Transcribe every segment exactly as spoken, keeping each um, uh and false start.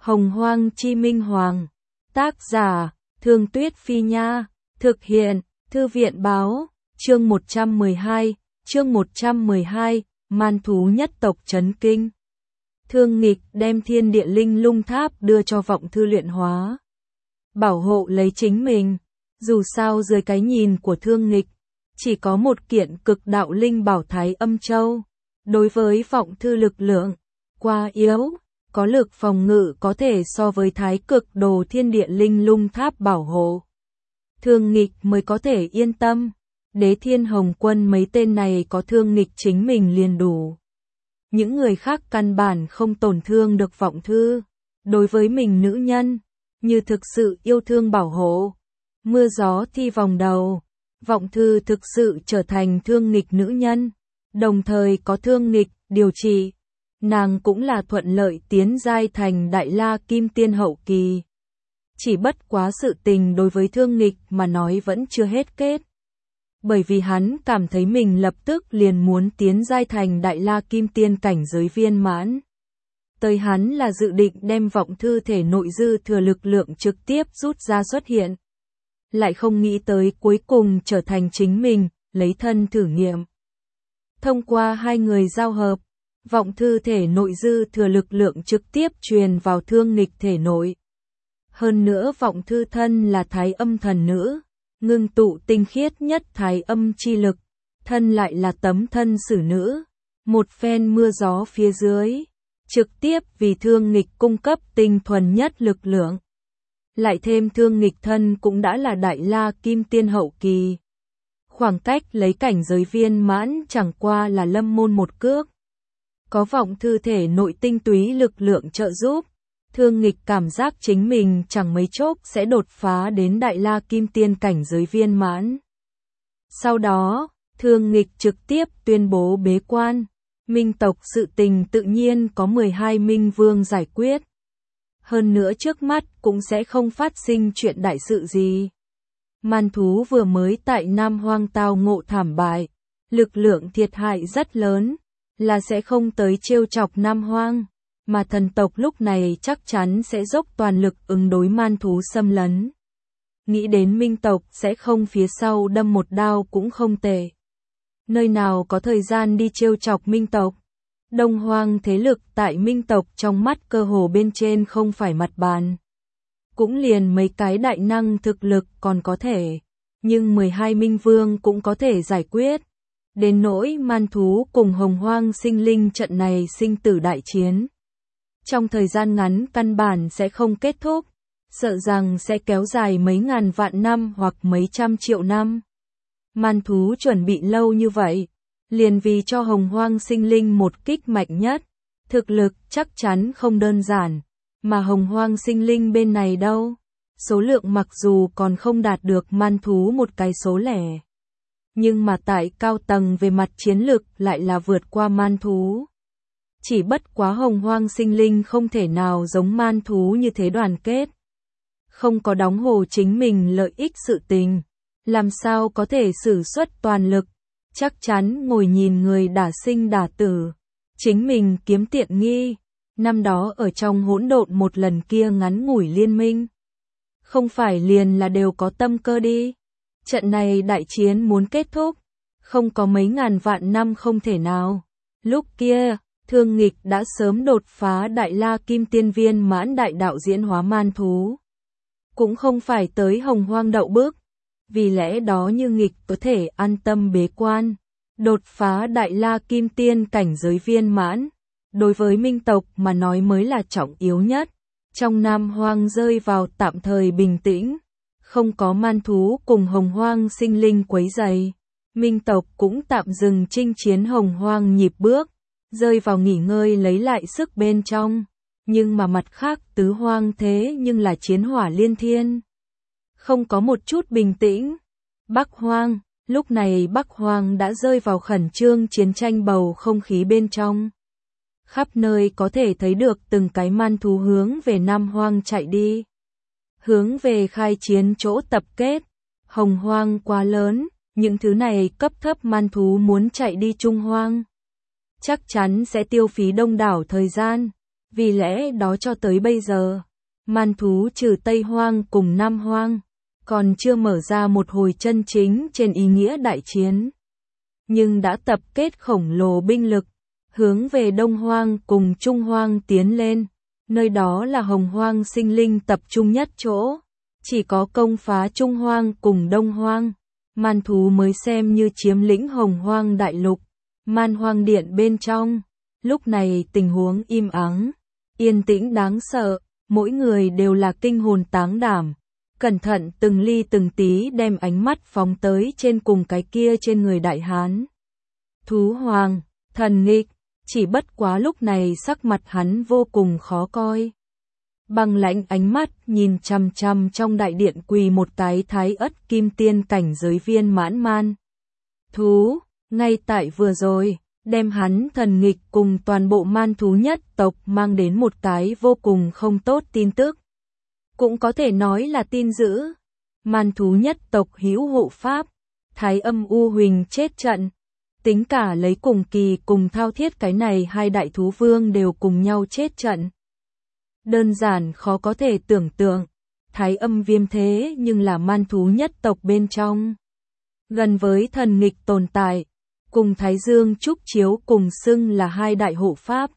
Hồng Hoang Chi Minh Hoàng. Tác giả, Thương Tuyết Phi Nha. Thực hiện, Thư viện Báo. Chương một trăm mười hai, chương một trăm mười hai, man thú nhất tộc chấn kinh. Thương Nghịch đem thiên địa linh lung tháp đưa cho Vọng Thư luyện hóa. Bảo hộ lấy chính mình. Dù sao dưới cái nhìn của Thương Nghịch, chỉ có một kiện cực đạo linh bảo Thái Âm Châu. Đối với Vọng Thư lực lượng, quá yếu, có lực phòng ngự có thể so với Thái Cực Đồ thiên địa linh lung tháp bảo hộ. Thương Nghịch mới có thể yên tâm. Đế Thiên Hồng Quân mấy tên này có Thương Nghịch chính mình liền đủ. Những người khác căn bản không tổn thương được Vọng Thư. Đối với mình nữ nhân, như thực sự yêu thương bảo hộ. Mưa gió thi vòng đầu, Vọng Thư thực sự trở thành Thương Nghịch nữ nhân, đồng thời có Thương Nghịch điều trị, nàng cũng là thuận lợi tiến giai thành Đại La Kim Tiên hậu kỳ. Chỉ bất quá sự tình đối với Thương Nghịch mà nói vẫn chưa hết kết. Bởi vì hắn cảm thấy mình lập tức liền muốn tiến giai thành Đại La Kim Tiên cảnh giới viên mãn. Tới hắn là dự định đem Vọng Thư thể nội dư thừa lực lượng trực tiếp rút ra xuất hiện. Lại không nghĩ tới cuối cùng trở thành chính mình, lấy thân thử nghiệm. Thông qua hai người giao hợp, Vọng Thư thể nội dư thừa lực lượng trực tiếp truyền vào Thương Nghịch thể nội. Hơn nữa Vọng Thư thân là Thái Âm thần nữ, ngưng tụ tinh khiết nhất Thái Âm chi lực, thân lại là tấm thân xử nữ. Một phen mưa gió phía dưới, trực tiếp vì Thương Nghịch cung cấp tinh thuần nhất lực lượng. Lại thêm Thương Nghịch thân cũng đã là Đại La Kim Tiên hậu kỳ. Khoảng cách lấy cảnh giới viên mãn chẳng qua là lâm môn một cước. Có Vọng Thư thể nội tinh túy lực lượng trợ giúp, Thương Nghịch cảm giác chính mình chẳng mấy chốc sẽ đột phá đến Đại La Kim Tiên cảnh giới viên mãn. Sau đó, Thương Nghịch trực tiếp tuyên bố bế quan. Minh tộc sự tình tự nhiên có mười hai Minh Vương giải quyết. Hơn nữa trước mắt cũng sẽ không phát sinh chuyện đại sự gì. Man thú vừa mới tại Nam Hoang tao ngộ thảm bại, lực lượng thiệt hại rất lớn, là sẽ không tới trêu chọc Nam Hoang, mà thần tộc lúc này chắc chắn sẽ dốc toàn lực ứng đối man thú xâm lấn. Nghĩ đến Minh tộc sẽ không phía sau đâm một đao cũng không tệ. Nơi nào có thời gian đi trêu chọc Minh tộc. Đông Hoang thế lực tại Minh tộc trong mắt cơ hồ bên trên không phải mặt bàn. Cũng liền mấy cái đại năng thực lực còn có thể, nhưng mười hai Minh Vương cũng có thể giải quyết. Đến nỗi man thú cùng Hồng Hoang sinh linh trận này sinh tử đại chiến. Trong thời gian ngắn căn bản sẽ không kết thúc, sợ rằng sẽ kéo dài mấy ngàn vạn năm hoặc mấy trăm triệu năm. Man thú chuẩn bị lâu như vậy, liền vì cho Hồng Hoang sinh linh một kích mạnh nhất, thực lực chắc chắn không đơn giản, mà Hồng Hoang sinh linh bên này đâu, số lượng mặc dù còn không đạt được man thú một cái số lẻ, nhưng mà tại cao tầng về mặt chiến lực lại là vượt qua man thú. Chỉ bất quá Hồng Hoang sinh linh không thể nào giống man thú như thế đoàn kết, không có đóng hồ chính mình lợi ích sự tình, làm sao có thể sử xuất toàn lực. Chắc chắn ngồi nhìn người đả sinh đả tử, chính mình kiếm tiện nghi. Năm đó ở trong hỗn độn một lần kia ngắn ngủi liên minh, không phải liền là đều có tâm cơ đi. Trận này đại chiến muốn kết thúc, không có mấy ngàn vạn năm không thể nào. Lúc kia, Thương Nghịch đã sớm đột phá Đại La Kim Tiên viên mãn đại đạo diễn hóa man thú. Cũng không phải tới Hồng Hoang đậu bước. Vì lẽ đó như Nghịch có thể an tâm bế quan, đột phá Đại La Kim Tiên cảnh giới viên mãn, đối với Minh tộc mà nói mới là trọng yếu nhất. Trong Nam Hoang rơi vào tạm thời bình tĩnh, không có man thú cùng Hồng Hoang sinh linh quấy rầy, Minh tộc cũng tạm dừng chinh chiến Hồng Hoang nhịp bước, rơi vào nghỉ ngơi lấy lại sức bên trong. Nhưng mà mặt khác tứ hoang thế nhưng là chiến hỏa liên thiên, không có một chút bình tĩnh. Bắc Hoang, lúc này Bắc Hoang đã rơi vào khẩn trương chiến tranh bầu không khí bên trong. Khắp nơi có thể thấy được từng cái man thú hướng về Nam Hoang chạy đi, hướng về khai chiến chỗ tập kết. Hồng Hoang quá lớn, những thứ này cấp thấp man thú muốn chạy đi Trung Hoang, chắc chắn sẽ tiêu phí đông đảo thời gian. Vì lẽ đó cho tới bây giờ, man thú trừ Tây Hoang cùng Nam Hoang, còn chưa mở ra một hồi chân chính trên ý nghĩa đại chiến. Nhưng đã tập kết khổng lồ binh lực, hướng về Đông Hoang cùng Trung Hoang tiến lên, nơi đó là Hồng Hoang sinh linh tập trung nhất chỗ. Chỉ có công phá Trung Hoang cùng Đông Hoang, man thú mới xem như chiếm lĩnh Hồng Hoang đại lục. Man Hoang Điện bên trong, lúc này tình huống im ắng, yên tĩnh đáng sợ, mỗi người đều là kinh hồn táng đảm, cẩn thận từng ly từng tí đem ánh mắt phóng tới trên cùng cái kia trên người đại hán. Thú Hoàng, Thần Nghịch, chỉ bất quá lúc này sắc mặt hắn vô cùng khó coi. Băng lãnh ánh mắt nhìn chằm chằm trong đại điện quỳ một cái thái ất kim tiên cảnh giới viên mãn man thú, ngay tại vừa rồi, đem hắn Thần Nghịch cùng toàn bộ man thú nhất tộc mang đến một cái vô cùng không tốt tin tức. Cũng có thể nói là tin dữ. Man thú nhất tộc hữu hộ pháp, Thái Âm U Huỳnh chết trận. Tính cả lấy cùng kỳ cùng thao thiết cái này hai đại thú vương đều cùng nhau chết trận. Đơn giản khó có thể tưởng tượng, Thái Âm Viêm thế nhưng là man thú nhất tộc bên trong. Gần với Thần Nghịch tồn tại, cùng Thái Dương Trúc Chiếu cùng xưng là hai đại hộ pháp.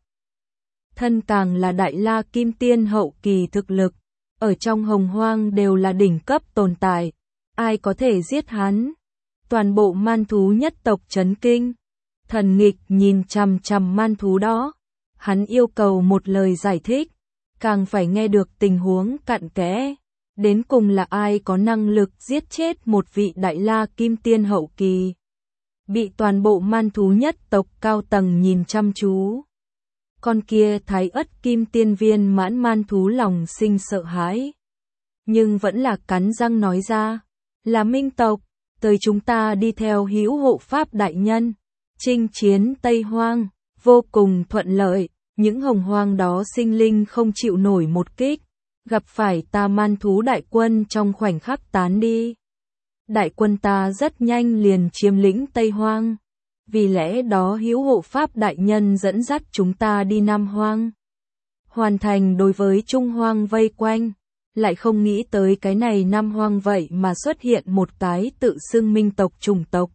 Thân càng là đại la kim tiên hậu kỳ thực lực, ở trong Hồng Hoang đều là đỉnh cấp tồn tại, ai có thể giết hắn? Toàn bộ man thú nhất tộc chấn kinh. Thần Nghịch nhìn chằm chằm man thú đó, hắn yêu cầu một lời giải thích, càng phải nghe được tình huống cặn kẽ. Đến cùng là ai có năng lực giết chết một vị đại la kim tiên hậu kỳ? Bị toàn bộ man thú nhất tộc cao tầng nhìn chăm chú. Con kia thái ất kim tiên viên mãn man thú lòng sinh sợ hãi. Nhưng vẫn là cắn răng nói ra, là Minh tộc, tới chúng ta đi theo hữu hộ pháp đại nhân. Chinh chiến Tây Hoang, vô cùng thuận lợi, những Hồng Hoang đó sinh linh không chịu nổi một kích. Gặp phải ta man thú đại quân trong khoảnh khắc tán đi. Đại quân ta rất nhanh liền chiếm lĩnh Tây Hoang. Vì lẽ đó hữu hộ pháp đại nhân dẫn dắt chúng ta đi Nam Hoang. Hoàn thành đối với Trung Hoang vây quanh. Lại không nghĩ tới cái này Nam Hoang vậy mà xuất hiện một cái tự xưng Minh tộc chủng tộc.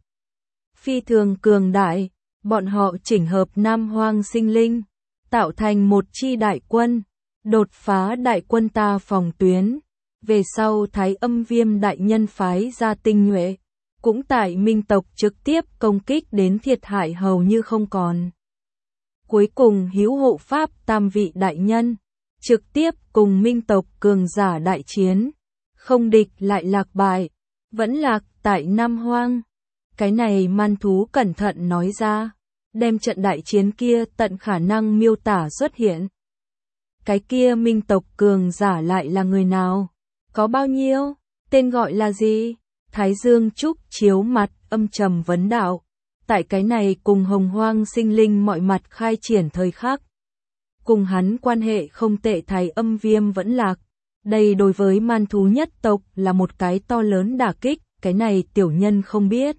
Phi thường cường đại, bọn họ chỉnh hợp Nam Hoang sinh linh, tạo thành một chi đại quân. Đột phá đại quân ta phòng tuyến, về sau Thái Âm Viêm đại nhân phái ra tinh nhuệ, cũng tại Minh tộc trực tiếp công kích đến thiệt hại hầu như không còn. Cuối cùng hữu hộ pháp tam vị đại nhân, trực tiếp cùng Minh tộc cường giả đại chiến, không địch lại lạc bại, vẫn lạc tại Nam Hoang. Cái này man thú cẩn thận nói ra, đem trận đại chiến kia tận khả năng miêu tả xuất hiện. Cái kia Minh tộc cường giả lại là người nào? Có bao nhiêu? Tên gọi là gì? Thái Dương Trúc Chiếu mặt âm trầm vấn đạo. Tại cái này cùng Hồng Hoang sinh linh mọi mặt khai triển thời khắc. Cùng hắn quan hệ không tệ Thái Âm Viêm vẫn lạc. Đây đối với man thú nhất tộc là một cái to lớn đả kích, cái này tiểu nhân không biết.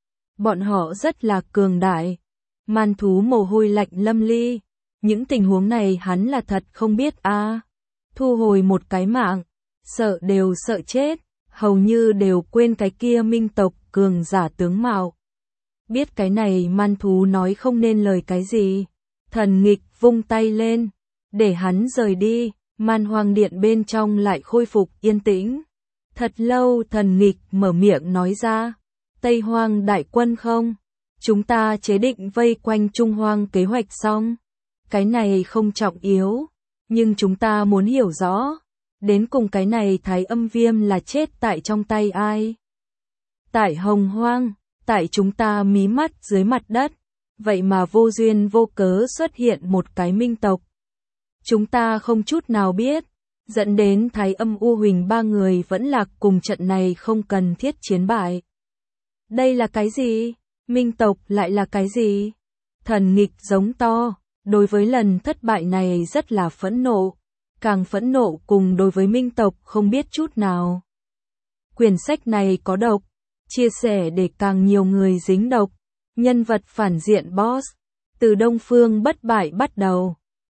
Bọn họ rất là cường đại. Man thú mồ hôi lạnh lâm ly. Những tình huống này hắn là thật không biết a. À, thu hồi một cái mạng, sợ đều sợ chết, hầu như đều quên cái kia Minh tộc cường giả tướng mạo. Biết cái này man thú nói không nên lời cái gì, Thần Nghịch vung tay lên, để hắn rời đi, Man Hoang Điện bên trong lại khôi phục yên tĩnh. Thật lâu Thần Nghịch mở miệng nói ra, Tây Hoang đại quân không? Chúng ta chế định vây quanh Trung Hoang kế hoạch xong. Cái này không trọng yếu, nhưng chúng ta muốn hiểu rõ, đến cùng cái này Thái Âm Viêm là chết tại trong tay ai? Tại Hồng Hoang, tại chúng ta mí mắt dưới mặt đất, vậy mà vô duyên vô cớ xuất hiện một cái Minh tộc. Chúng ta không chút nào biết, dẫn đến Thái Âm U Huỳnh ba người vẫn lạc cùng trận này không cần thiết chiến bại. Đây là cái gì? Minh tộc lại là cái gì? Thần Nghịch giống to. Đối với lần thất bại này rất là phẫn nộ, càng phẫn nộ cùng đối với Minh tộc không biết chút nào. Quyển sách này có độc, chia sẻ để càng nhiều người dính độc. Nhân vật phản diện boss, từ Đông Phương bất bại bắt đầu.